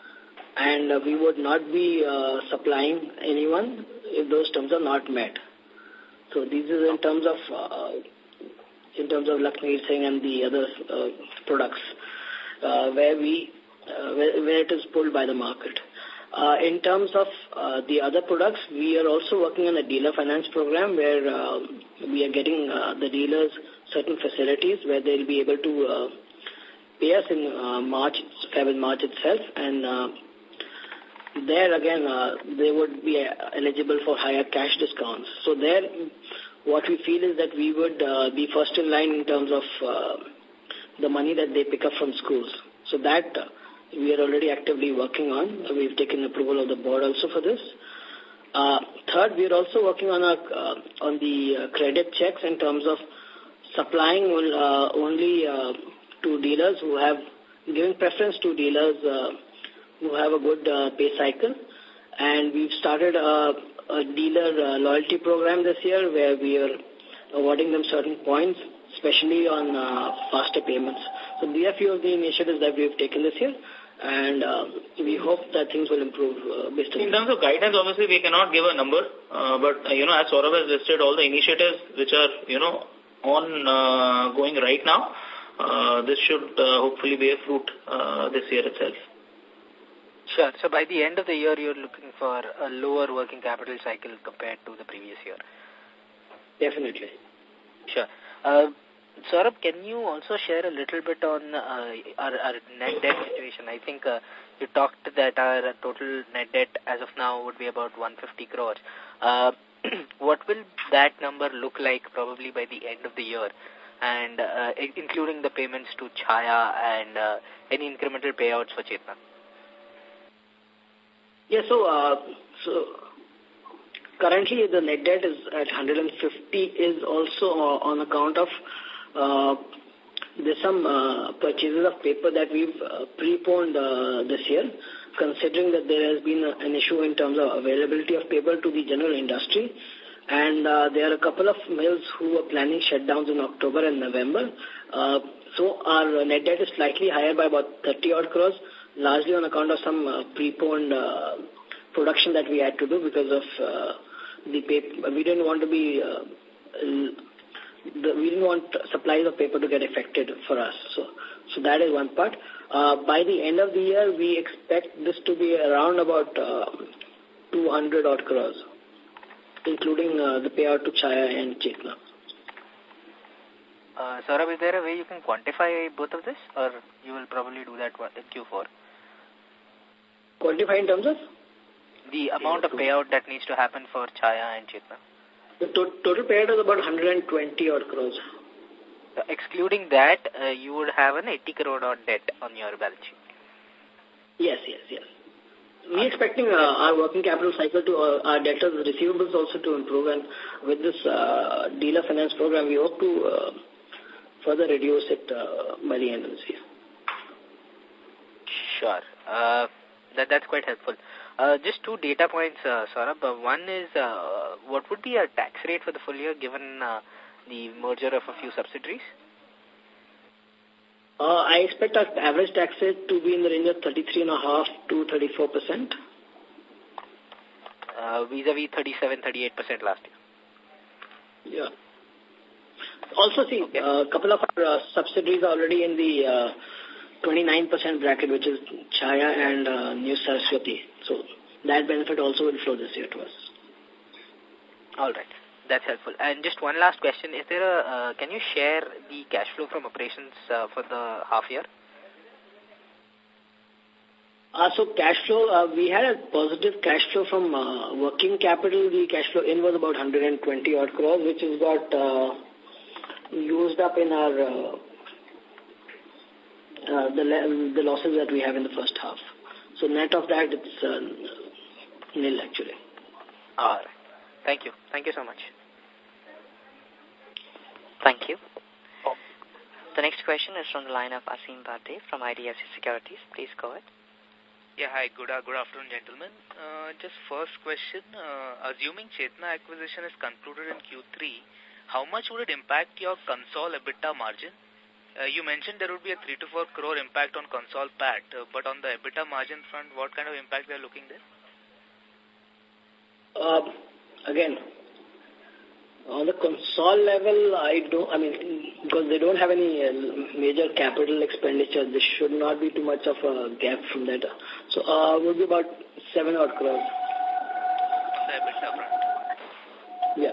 [SPEAKER 3] and uh, we would not be uh, supplying anyone if those terms are not met. So this is in terms of uh, in terms of Lakshmi Singh and the other uh, products uh, where we uh, where, where it is pulled by the market. Uh, in terms of uh, the other products, we are also working on a dealer finance program where uh, we are getting uh, the dealers certain facilities where they'll be able to uh, pay us in uh, March, February, March itself, and uh, there again uh, they would be uh, eligible for higher cash discounts. So there, what we feel is that we would uh, be first in line in terms of uh, the money that they pick up from schools. So that uh, we are already actively working on. We've taken approval of the board also for this. Uh, third, we are also working on our, uh, on the uh, credit checks in terms of supplying uh, only uh, to dealers who have, giving preference to dealers uh, who have a good uh, pay cycle. And we've started a, a dealer uh, loyalty program this year where we are awarding them certain points, especially on uh, faster payments. So these are a few of the initiatives that we've taken this year. And uh, we hope that things will improve uh, based on
[SPEAKER 2] In terms of guidance, obviously, we cannot give a number. Uh, but, uh, you know, as Saurabh has listed all the initiatives which are, you know, on uh, going right now, uh, this should uh, hopefully bear fruit uh, this year itself.
[SPEAKER 1] Sure. So by the end of the year, you're looking for a lower working capital cycle compared to the previous year?
[SPEAKER 3] Definitely.
[SPEAKER 1] Sure. Uh, Saurabh, can you also share a little bit on uh, our, our net debt situation? I think uh, you talked that our total net debt as of now would be about one hundred fifty crores. Uh, what will that number look like probably by the end of the year? And uh, including the payments to Chaya and uh, any incremental payouts for Chetna?
[SPEAKER 3] Yeah, so, uh, so currently the net debt is at one hundred fifty is also on account of uh, there's some uh, purchases of paper that we've uh, preponed uh, this year, considering that there has been a, an issue in terms of availability of paper to the general industry. And uh, there are a couple of mills who are planning shutdowns in October and November. Uh, so our net debt is slightly higher by about thirty odd crores, largely on account of some uh, preponed uh, production that we had to do because of uh, the paper. We didn't want to be, uh, the, we didn't want supplies of paper to get affected for us. So, So that is one part. Uh, by the end of the year, we expect this to be around about uh, two hundred odd crores, including uh, the payout to Chaya and Chetna.
[SPEAKER 1] Uh, Saurabh, is there a way you can quantify both of this, or you will probably do that in Q four?
[SPEAKER 3] Quantify in terms of?
[SPEAKER 1] The amount of payout that needs to happen for Chaya and Chetna.
[SPEAKER 3] The to total payout is about one hundred twenty odd crores.
[SPEAKER 1] So excluding that, uh, you would have an eighty crore odd debt on your balance sheet.
[SPEAKER 3] Yes, yes, yes. We're expecting uh, our working capital cycle to, uh, our debtors receivables also to improve, and with this uh, dealer finance program, we hope to uh, further reduce it uh, by the end of this year.
[SPEAKER 1] Sure. Uh, that, that's quite helpful. Uh, just two data points, uh, Saurabh. Uh, one is, uh, what would be a tax rate for the full year given uh, the merger of a few subsidiaries?
[SPEAKER 3] Uh, I expect our average tax rate to be in the range of thirty-three point five to thirty-four percent.
[SPEAKER 1] Uh, vis-a-vis thirty-seven, thirty-eight percent last
[SPEAKER 3] year. Yeah. Also, see, a okay. uh, couple of our uh, subsidiaries are already in the uh, twenty-nine percent bracket, which is Chaya and uh, New Saraswati. So that benefit also will flow this year to us.
[SPEAKER 1] All right. That's helpful. And just one last question. Is there a, uh, can you share the cash flow from operations uh, for the half year?
[SPEAKER 3] Uh, so cash flow, uh, we had a positive cash flow from uh, working capital. The cash flow in was about one hundred twenty odd crores, which has got uh, used up in our uh, uh, the the losses that we have in the first half. So net of that, it's uh, nil actually.
[SPEAKER 1] All right. Thank you. Thank you so much.
[SPEAKER 4] Thank you. The next question is from the line of Asim Bhate from I D F C Securities. Please go ahead.
[SPEAKER 9] Yeah, hi. Good, uh, good afternoon, gentlemen. Uh, just first question, uh, assuming Chetna acquisition is concluded in Q three, how much would it impact your console EBITDA margin? Uh, you mentioned there would be a three to four crore impact on console P A T, uh, but on the EBITDA margin front, what kind of impact we are looking there?
[SPEAKER 3] Uh, again, on the console level, I don't, I mean, because they don't have any uh, major capital expenditure, there should not be too much of a gap from that. So, uh, would be about seven odd crores.
[SPEAKER 9] The EBITDA front?
[SPEAKER 3] Yeah.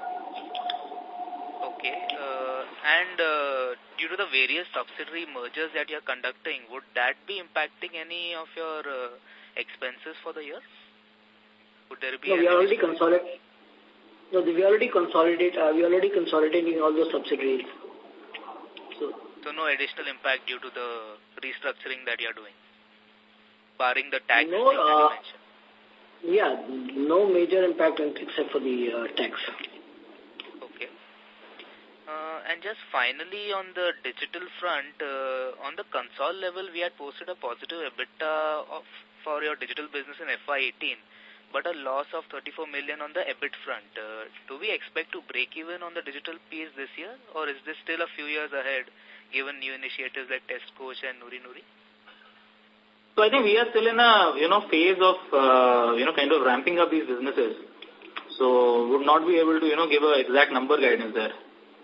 [SPEAKER 9] Okay. Uh, and uh, due to the various subsidiary mergers that you are conducting, would that be impacting any of your uh, expenses for the year? Would there be?
[SPEAKER 3] No, we already consolidate. No, we already consolidate. Uh, we already consolidating all those subsidiaries. So,
[SPEAKER 9] so no additional impact due to the restructuring that you are doing, barring the tax.
[SPEAKER 3] No,
[SPEAKER 9] uh,
[SPEAKER 3] that you mentioned. Yeah, no major impact except for the uh, tax.
[SPEAKER 9] Okay. Uh, and just finally on the digital front, uh, on the console level, we had posted a positive EBITDA of for your digital business in F Y eighteen. But a loss of thirty-four million on the EBIT front. Uh, do we expect to break even on the digital piece this year, or is this still a few years ahead, given new initiatives like Test Coach and Nuri Nuri?
[SPEAKER 2] So I think we are still in a, you know, phase of, uh, you know, kind of ramping up these businesses. So would not be able to, you know, give an exact number guidance there.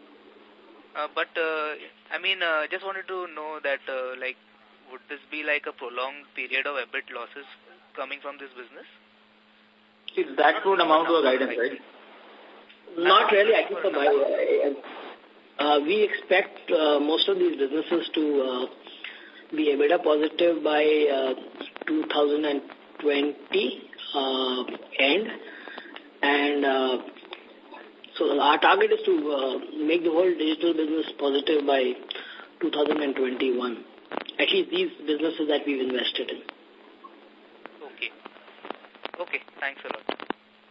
[SPEAKER 9] Uh, but, uh, I mean, uh, just wanted to know that, uh, like, would this be like a prolonged period of EBIT losses coming from this business?
[SPEAKER 2] See, that would amount to a guidance, right?
[SPEAKER 3] Not really. I think uh, uh, we expect uh, most of these businesses to uh, be EBITDA positive by uh, two thousand twenty uh, end. And uh, so our target is to uh, make the whole digital business positive by two thousand twenty-one. At least these businesses that we've invested in.
[SPEAKER 9] Okay. Okay, thanks a lot.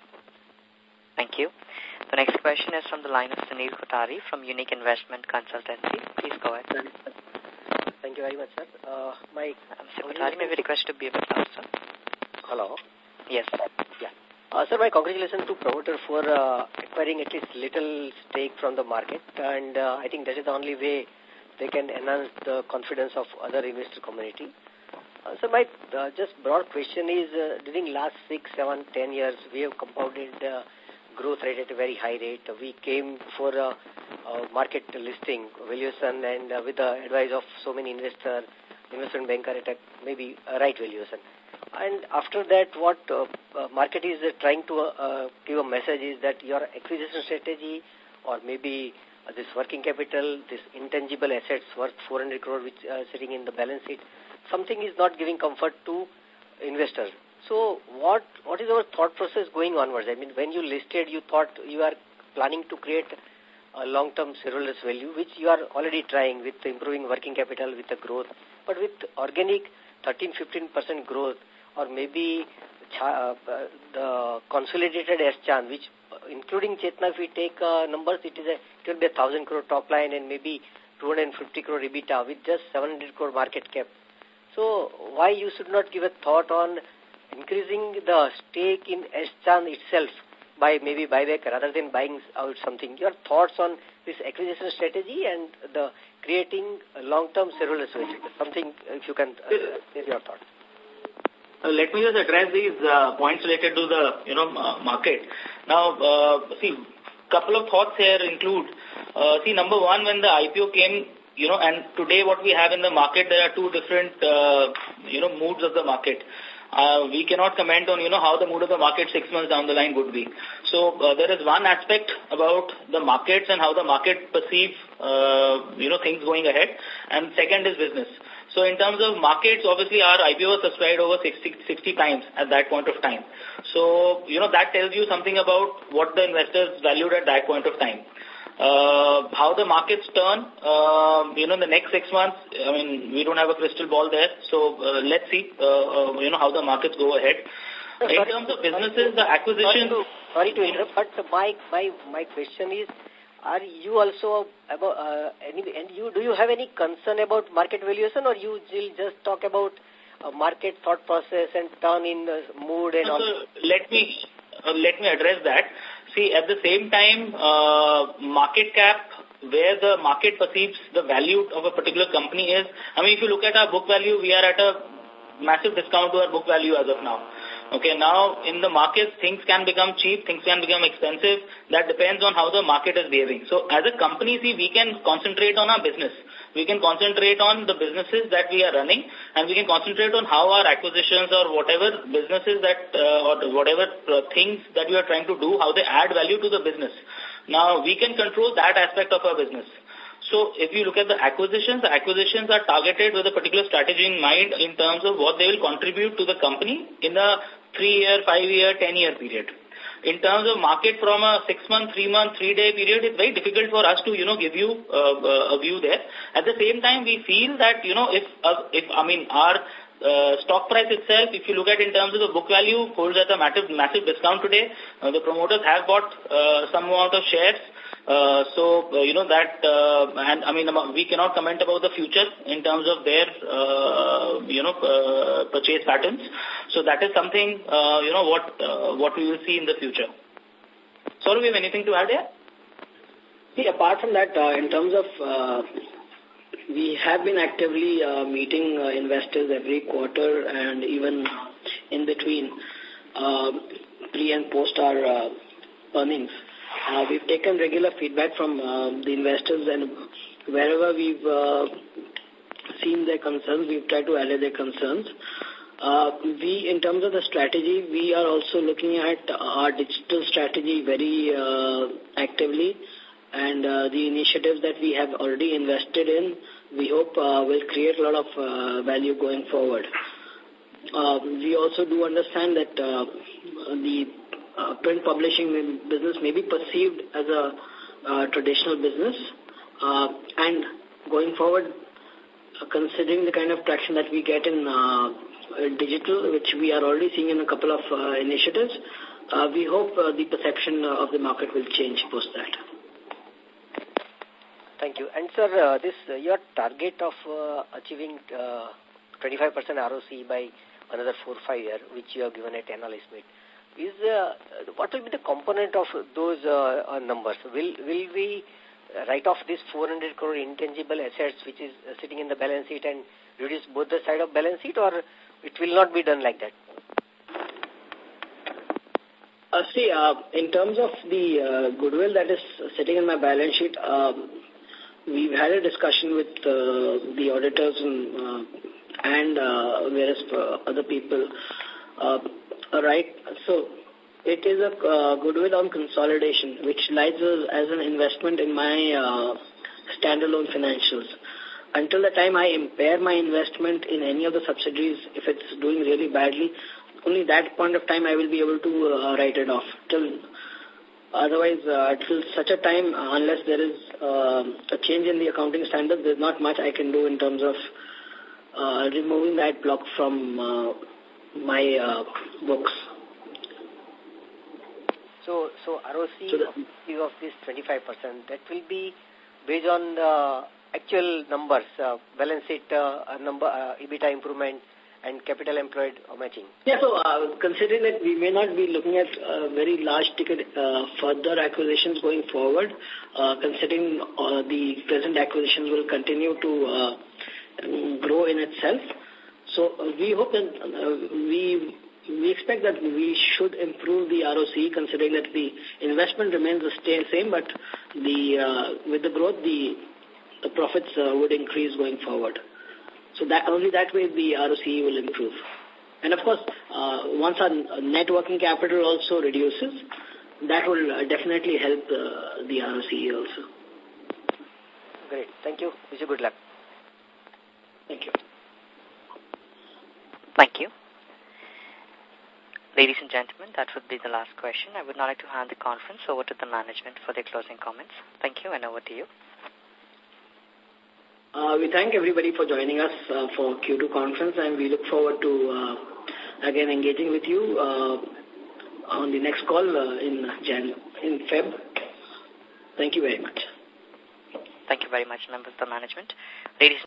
[SPEAKER 4] Thank you. The next question is from the line of Sunil Kothari from Unique Investment Consultancy. Please go ahead.
[SPEAKER 10] Thank you very much, sir. Uh, my
[SPEAKER 4] Mister Kothari, may we request to be a bit louder, sir?
[SPEAKER 10] Hello?
[SPEAKER 4] Yes.
[SPEAKER 10] Yeah. Uh, sir, my congratulations to promoter for uh, acquiring at least little stake from the market, and uh, I think that is the only way they can enhance the confidence of other investor community. Uh, so my uh, just broad question is, uh, during last six, seven, ten years, we have compounded uh, growth rate at a very high rate. We came for a, a market listing valuation and uh, with the advice of so many investors, investment banker at a maybe a right valuation. And after that, what uh, uh, market is uh, trying to uh, give a message is that your acquisition strategy or maybe uh, this working capital, this intangible assets worth four hundred crore which are sitting in the balance sheet, something is not giving comfort to investors. So what what is our thought process going onwards? I mean, when you listed, you thought you are planning to create a long-term shareholders value, which you are already trying with improving working capital with the growth. But with organic thirteen to fifteen percent growth, or maybe uh, the consolidated S-Chan, which uh, including Chetna, if we take uh, numbers, it is a, it will be a thousand crore top line and maybe two hundred fifty crore EBITDA with just seven hundred crore market cap. So why you should not give a thought on increasing the stake in S-Chan itself by maybe buyback rather than buying out something? Your thoughts on this acquisition strategy and the creating a long-term shareholders value, something if you can uh, give your thoughts.
[SPEAKER 2] Uh, let me just address these uh, points related to the you know uh, market. Now, uh, see, couple of thoughts here include, uh, see, number one, when the I P O came, you know, and today what we have in the market, there are two different, uh, you know, moods of the market. Uh, we cannot comment on, you know, how the mood of the market six months down the line would be. So uh, there is one aspect about the markets and how the market perceive, uh, you know, things going ahead. And second is business. So in terms of markets, obviously our I P O was subscribed over sixty, sixty times at that point of time. So, you know, that tells you something about what the investors valued at that point of time. Uh, how the markets turn, uh, you know, in the next six months, I mean, we don't have a crystal ball there. So uh, let's see, uh, uh, you know, how the markets go ahead.
[SPEAKER 10] No,
[SPEAKER 2] in terms of businesses, the acquisition...
[SPEAKER 10] Sorry to, sorry to interrupt, but my, my, my question is, are you also about, uh, any, and you, do you have any concern about market valuation, or you will just talk about uh, market thought process and turn in the mood and all?
[SPEAKER 2] So let me, uh, let me address that. See, at the same time, uh, market cap, where the market perceives the value of a particular company is, I mean, if you look at our book value, we are at a massive discount to our book value as of now. Okay, now in the markets, things can become cheap, things can become expensive. That depends on how the market is behaving. So as a company, see, we can concentrate on our business. We can concentrate on the businesses that we are running, and we can concentrate on how our acquisitions or whatever businesses that, uh, or whatever uh, things that we are trying to do, how they add value to the business. Now, we can control that aspect of our business. So if you look at the acquisitions, the acquisitions are targeted with a particular strategy in mind in terms of what they will contribute to the company in a three-year, five-year, ten-year period. In terms of market from a six-month, three-month, three-day period, it's very difficult for us to, you know, give you uh, a view there. At the same time, we feel that, you know, if, uh, if I mean, our uh, stock price itself, if you look at in terms of the book value, holds at a massive, massive discount today. Uh, the promoters have bought uh, some amount of shares. Uh, so, uh, you know, that, uh, and I mean, we cannot comment about the future in terms of their, uh, you know, uh, purchase patterns. So that is something, uh, you know, what, uh, what we will see in the future. Sorry, we have anything to add here?
[SPEAKER 3] See, apart from that, uh, in terms of, uh, we have been actively uh, meeting uh, investors every quarter and even in between uh, pre and post our uh, earnings. Uh, we've taken regular feedback from uh, the investors, and wherever we've uh, seen their concerns, we've tried to allay their concerns. Uh, we, in terms of the strategy, we are also looking at our digital strategy very uh, actively, and uh, the initiatives that we have already invested in, we hope uh, will create a lot of uh, value going forward. Uh, we also do understand that uh, the Uh, print publishing business may be perceived as a uh, traditional business, uh, and going forward, uh, considering the kind of traction that we get in uh, digital, which we are already seeing in a couple of uh, initiatives, uh, we hope uh, the perception of the market will change post that.
[SPEAKER 10] Thank you. And sir, uh, this uh, your target of uh, achieving uh, twenty-five percent R O C by another four or five years, which you have given at analyst meet, is uh, what will be the component of those uh, uh, numbers? Will will we write off this four hundred crore intangible assets which is uh, sitting in the balance sheet and reduce both the side of balance sheet, or it will not be done like that?
[SPEAKER 3] Uh, see, uh, in terms of the uh, goodwill that is sitting in my balance sheet, um, we've had a discussion with uh, the auditors and, uh, and uh, various uh, other people. Uh, right, so it is a uh, goodwill on consolidation, which lies as, as an investment in my uh, standalone financials. Until the time I impair my investment in any of the subsidiaries, if it's doing really badly, only that point of time I will be able to uh, write it off. Till Otherwise, uh, till such a time, uh, unless there is uh, a change in the accounting standards, there's not much I can do in terms of uh, removing that block from uh, my uh, books.
[SPEAKER 10] So, so R O C so of, of this twenty-five percent, that will be based on the actual numbers, uh, balance sheet, uh, number, uh, EBITDA improvement, and capital employed or matching.
[SPEAKER 3] Yeah, so uh, considering that we may not be looking at uh, very large ticket uh, further acquisitions going forward, uh, considering uh, the present acquisitions will continue to uh, grow in itself. So uh, we hope that uh, we we expect that we should improve the R O C E, considering that the investment remains the same, but the uh, with the growth, the the profits uh, would increase going forward. So that only that way the R O C E will improve. And of course, uh, once our net working capital also reduces, that will uh, definitely help uh, the R O C E also.
[SPEAKER 10] Great. Thank you. Wish you good luck.
[SPEAKER 3] Thank you.
[SPEAKER 4] Thank you. Ladies and gentlemen, that would be the last question. I would now like to hand the conference over to the management for their closing comments. Thank you, and over to you.
[SPEAKER 3] Uh, we thank everybody for joining us uh, for Q two conference, and we look forward to uh, again engaging with you uh, on the next call uh, in Jan in Feb. Thank you very much.
[SPEAKER 4] Thank you very much, members of the management. Ladies